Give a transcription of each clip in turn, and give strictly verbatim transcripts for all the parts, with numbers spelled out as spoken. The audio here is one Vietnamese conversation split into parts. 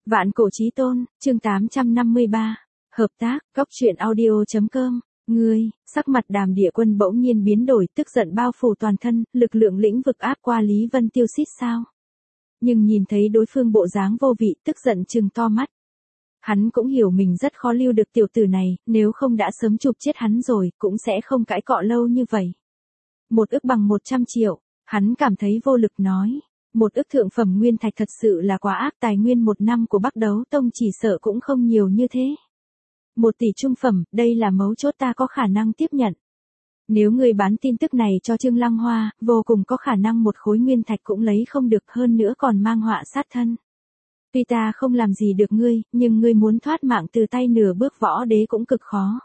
Vạn cổ chí tôn, chương tám trăm năm mươi ba. Hợp tác, góc truyện audio.com. Ngươi, sắc mặt Đàm Địa Quân bỗng nhiên biến đổi, tức giận bao phủ toàn thân, lực lượng lĩnh vực áp qua Lý Vân Tiêu xít sao. Nhưng nhìn thấy đối phương bộ dáng vô vị, tức giận trừng to mắt. Hắn cũng hiểu mình rất khó lưu được tiểu tử này, nếu không đã sớm chụp chết hắn rồi, cũng sẽ không cãi cọ lâu như vậy. Một ức bằng một trăm triệu, hắn cảm thấy vô lực nói. Một ức thượng phẩm nguyên thạch thật sự là quá ác, tài nguyên một năm của Bắc Đấu Tông chỉ sợ cũng không nhiều như thế. Một tỷ trung phẩm, đây là mấu chốt ta có khả năng tiếp nhận. Nếu người bán tin tức này cho Trương Lăng Hoa, vô cùng có khả năng một khối nguyên thạch cũng lấy không được, hơn nữa còn mang họa sát thân. Tuy ta không làm gì được ngươi, nhưng ngươi muốn thoát mạng từ tay nửa bước võ đế cũng cực khó.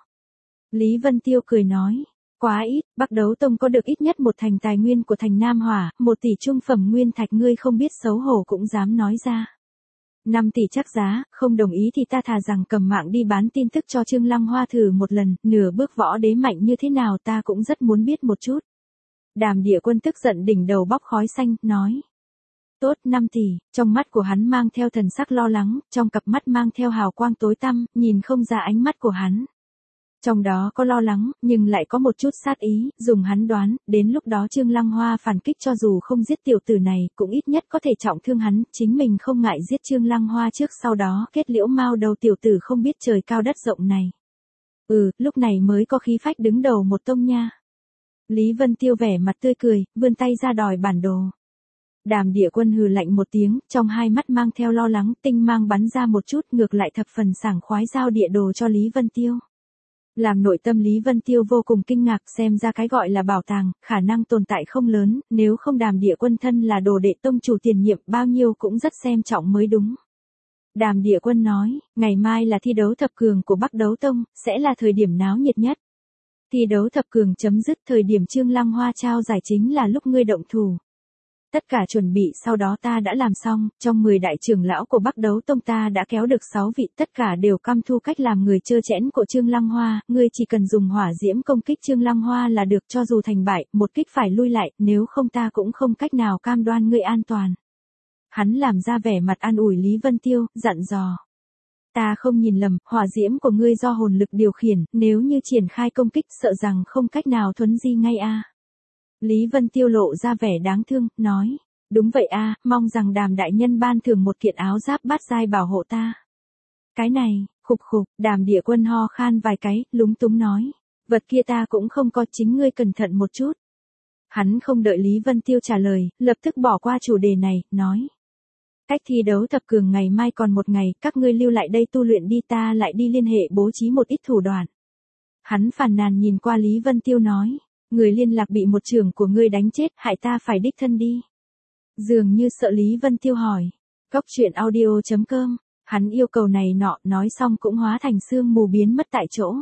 Lý Vân Tiêu cười nói. Quá ít, Bắc Đấu Tông có được ít nhất một thành tài nguyên của thành Nam Hỏa, một tỷ trung phẩm nguyên thạch ngươi không biết xấu hổ cũng dám nói ra. Năm tỷ chắc giá, không đồng ý thì ta thà rằng cầm mạng đi bán tin tức cho Trương Lăng Hoa thử một lần, nửa bước võ đế mạnh như thế nào ta cũng rất muốn biết một chút. Đàm Địa Quân tức giận đỉnh đầu bóc khói xanh, nói. Tốt, năm tỷ, trong mắt của hắn mang theo thần sắc lo lắng, trong cặp mắt mang theo hào quang tối tăm, nhìn không ra ánh mắt của hắn. Trong đó có lo lắng, nhưng lại có một chút sát ý, dùng hắn đoán, đến lúc đó Trương Lăng Hoa phản kích cho dù không giết tiểu tử này, cũng ít nhất có thể trọng thương hắn, chính mình không ngại giết Trương Lăng Hoa trước sau đó kết liễu mao đầu tiểu tử không biết trời cao đất rộng này. Ừ, lúc này mới có khí phách đứng đầu một tông nha. Lý Vân Tiêu vẻ mặt tươi cười, vươn tay ra đòi bản đồ. Đàm Địa Quân hừ lạnh một tiếng, trong hai mắt mang theo lo lắng, tinh mang bắn ra một chút, ngược lại thập phần sảng khoái giao địa đồ cho Lý Vân Tiêu. Làm nội tâm Lý Vân Tiêu vô cùng kinh ngạc, xem ra cái gọi là bảo tàng, khả năng tồn tại không lớn, nếu không Đàm Địa Quân thân là đồ đệ tông chủ tiền nhiệm bao nhiêu cũng rất xem trọng mới đúng. Đàm Địa Quân nói, ngày mai là thi đấu thập cường của Bắc Đấu Tông, sẽ là thời điểm náo nhiệt nhất. Thi đấu thập cường chấm dứt, thời điểm Trương Lăng Hoa trao giải chính là lúc ngươi động thủ. Tất cả chuẩn bị sau đó ta đã làm xong, trong mười đại trưởng lão của Bắc Đấu Tông ta đã kéo được sáu vị, tất cả đều căm thu cách làm người trơ trẽn của Trương Lăng Hoa, ngươi chỉ cần dùng hỏa diễm công kích Trương Lăng Hoa là được, cho dù thành bại, một kích phải lui lại, nếu không ta cũng không cách nào cam đoan ngươi an toàn. Hắn làm ra vẻ mặt an ủi Lý Vân Tiêu, dặn dò. Ta không nhìn lầm, hỏa diễm của ngươi do hồn lực điều khiển, nếu như triển khai công kích sợ rằng không cách nào thuấn di ngay a. Lý Vân Tiêu lộ ra vẻ đáng thương, nói, đúng vậy a, mong rằng Đàm đại nhân ban thưởng một kiện áo giáp bát giai bảo hộ ta. Cái này, khục khục, Đàm Địa Quân ho khan vài cái, lúng túng nói, vật kia ta cũng không có, chính ngươi cẩn thận một chút. Hắn không đợi Lý Vân Tiêu trả lời, lập tức bỏ qua chủ đề này, nói. Cách thi đấu thập cường ngày mai còn một ngày, các ngươi lưu lại đây tu luyện đi, ta lại đi liên hệ bố trí một ít thủ đoạn. Hắn phàn nàn nhìn qua Lý Vân Tiêu nói. Người liên lạc bị một trưởng của ngươi đánh chết, hại ta phải đích thân đi. Dường như sợ Lý Vân Tiêu hỏi. Góc truyện audio.com. Hắn yêu cầu này nọ, nói xong cũng hóa thành sương mù biến mất tại chỗ.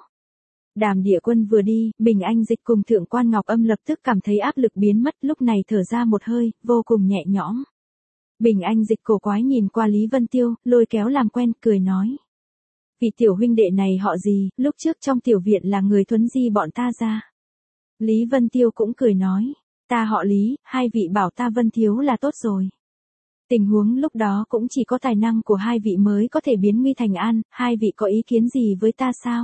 Đàm Địa Quân vừa đi, Bình Anh Dịch cùng Thượng Quan Ngọc Âm lập tức cảm thấy áp lực biến mất, lúc này thở ra một hơi, vô cùng nhẹ nhõm. Bình Anh Dịch cổ quái nhìn qua Lý Vân Tiêu, lôi kéo làm quen, cười nói. Vị tiểu huynh đệ này họ gì, lúc trước trong tiểu viện là người thuấn di bọn ta ra. Lý Vân Tiêu cũng cười nói, ta họ Lý, hai vị bảo ta Vân Thiếu là tốt rồi. Tình huống lúc đó cũng chỉ có tài năng của hai vị mới có thể biến nguy thành an, hai vị có ý kiến gì với ta sao?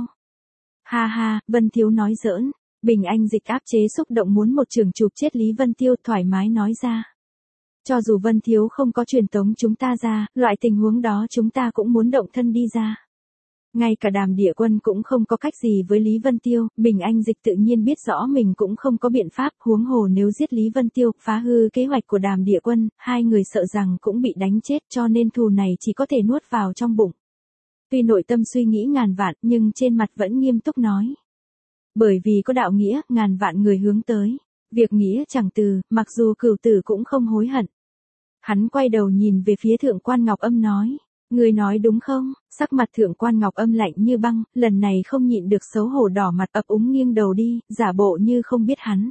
Ha ha, Vân Thiếu nói giỡn, Bình Anh Dịch áp chế xúc động muốn một trường chụp chết Lý Vân Tiêu, thoải mái nói ra. Cho dù Vân Thiếu không có truyền tống chúng ta ra, loại tình huống đó chúng ta cũng muốn động thân đi ra. Ngay cả Đàm Địa Quân cũng không có cách gì với Lý Vân Tiêu, Bình Anh Dịch tự nhiên biết rõ mình cũng không có biện pháp, huống hồ nếu giết Lý Vân Tiêu, phá hư kế hoạch của Đàm Địa Quân, hai người sợ rằng cũng bị đánh chết, cho nên thù này chỉ có thể nuốt vào trong bụng. Tuy nội tâm suy nghĩ ngàn vạn, nhưng trên mặt vẫn nghiêm túc nói. Bởi vì có đạo nghĩa, ngàn vạn người hướng tới. Việc nghĩa chẳng từ, mặc dù cửu tử cũng không hối hận. Hắn quay đầu nhìn về phía Thượng Quan Ngọc Âm nói. Người nói đúng không? Sắc mặt Thượng Quan Ngọc Âm lạnh như băng, lần này không nhịn được xấu hổ đỏ mặt ấp úng nghiêng đầu đi, giả bộ như không biết hắn.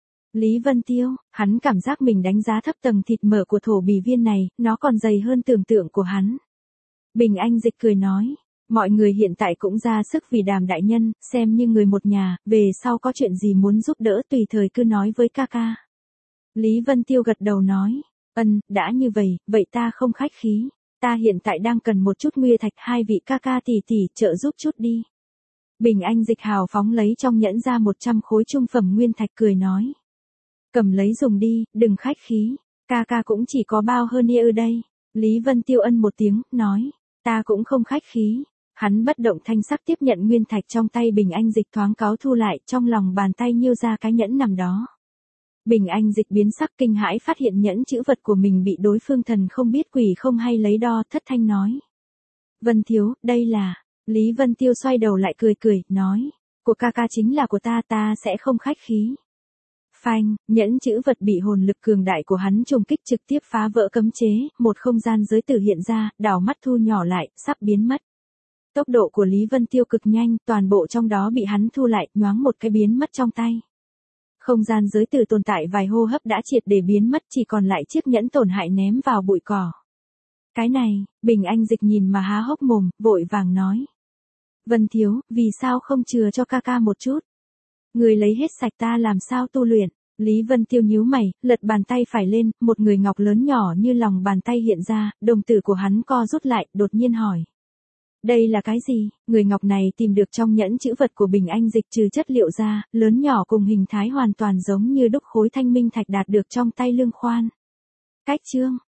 Lý Vân Tiêu, hắn cảm giác mình đánh giá thấp tầng thịt mỡ của thổ bì viên này, nó còn dày hơn tưởng tượng của hắn. Bình Anh Dịch cười nói, mọi người hiện tại cũng ra sức vì Đàm đại nhân, xem như người một nhà, về sau có chuyện gì muốn giúp đỡ tùy thời cứ nói với ca ca. Lý Vân Tiêu gật đầu nói, ân, đã như vậy, vậy ta không khách khí. Ta hiện tại đang cần một chút nguyên thạch, hai vị ca ca tỷ tỷ trợ giúp chút đi. Bình Anh Dịch hào phóng lấy trong nhẫn ra một trăm khối trung phẩm nguyên thạch cười nói. Cầm lấy dùng đi, đừng khách khí, ca ca cũng chỉ có bao hơn như đây. Lý Vân Tiêu ân một tiếng, nói, ta cũng không khách khí. Hắn bất động thanh sắc tiếp nhận nguyên thạch trong tay Bình Anh Dịch thoáng cáo thu lại, trong lòng bàn tay nhiêu ra cái nhẫn nằm đó. Bình Anh Dịch biến sắc kinh hãi phát hiện nhẫn chữ vật của mình bị đối phương thần không biết quỷ không hay lấy đo, thất thanh nói. Vân Thiếu, đây là... Lý Vân Tiêu xoay đầu lại cười cười, nói, của ca ca chính là của ta, ta sẽ không khách khí. Phanh, nhẫn chữ vật bị hồn lực cường đại của hắn trùng kích trực tiếp phá vỡ cấm chế, một không gian giới tử hiện ra, đảo mắt thu nhỏ lại, sắp biến mất. Tốc độ của Lý Vân Tiêu cực nhanh, toàn bộ trong đó bị hắn thu lại, nhoáng một cái biến mất trong tay. Không gian giới tử tồn tại vài hô hấp đã triệt để biến mất, chỉ còn lại chiếc nhẫn tổn hại ném vào bụi cỏ. Cái này, Bình Anh Dịch nhìn mà há hốc mồm, vội vàng nói. Vân Thiếu, vì sao không chừa cho ca ca một chút? Người lấy hết sạch ta làm sao tu luyện? Lý Vân Tiêu nhíu mày, lật bàn tay phải lên, một người ngọc lớn nhỏ như lòng bàn tay hiện ra, đồng tử của hắn co rút lại, đột nhiên hỏi. Đây là cái gì? Người ngọc này tìm được trong nhẫn chữ vật của Bình Anh Dịch trừ chất liệu ra, lớn nhỏ cùng hình thái hoàn toàn giống như đúc khối thanh minh thạch đạt được trong tay Lương Khoan. Cách chương